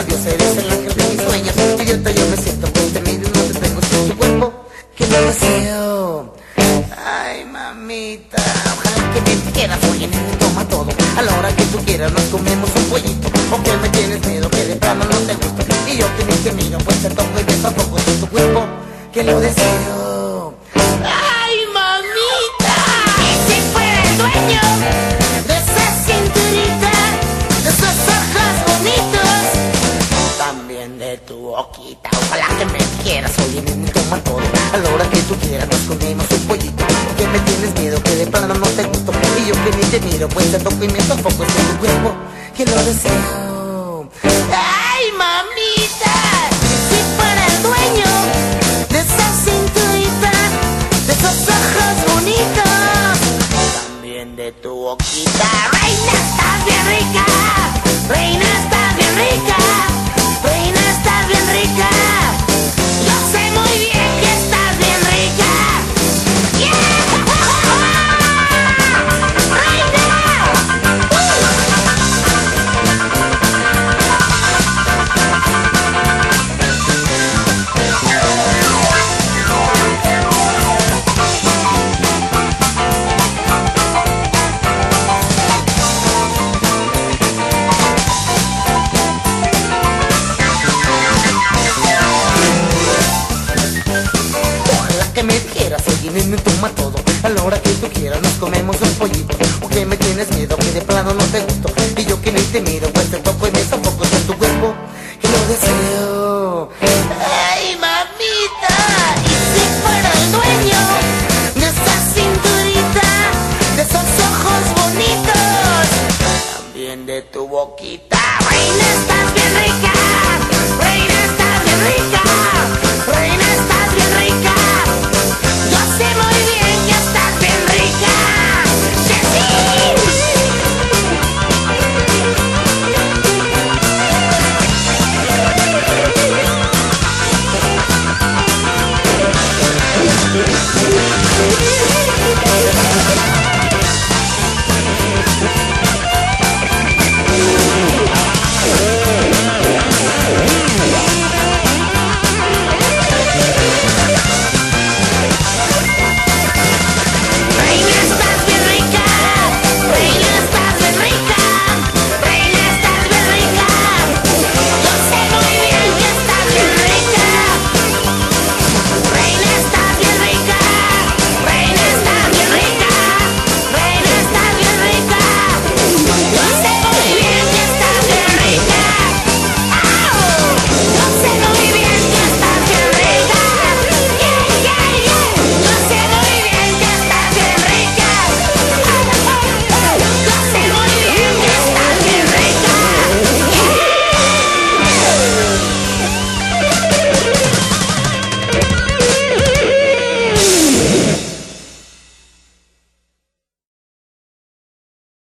labios, eres el ángel de mis sueños. Idiota, yo me siento que te miro y no te tengo sin tu cuerpo, que lo deseo. Ay, mamita, ojalá que me quieras, oye, nene, toma todo. A la hora que tú quieras nos comemos un pollito. O que me tienes miedo, que de plano no te gusto. Y yo que ni te miro, pues te toco y beso a poco sin tu cuerpo, que lo deseo. Ay, mamita, Y si fuera el dueño de esa cinturita, de esos ojos bonitos, también de tu boquita. Ojalá que me quieras, oye, nene, toma todo. A la hora que tú quieras nos comemos un pollito. Que me tienes miedo, que de plano no te gusto. Y yo que ni te miro, pues te toco y me sofoco en tu cuerpo, que lo deseo. Ay, mamita, Si fuera el dueño de esa cinturita, de esos ojos bonitos, también de tu boquita. Reina, estás bien rica. Reina, estás bien rica. Reina, estás bien rica. Yo sé muy bien que estás bien rica. ¡Yeah! ¡Reina! Ojalá que me quieras, oye, nene, toma todo. A la hora que tú quieras nos comemos un pollito. O que me tienes miedo, que de plano no te gusto. Y yo que ni te miro, pues te toco y me sofoco en tu cuerpo, que lo deseo. Ay, mamita, Y si fuera el dueño de esa cinturita, de esos ojos bonitos, también de tu boquita.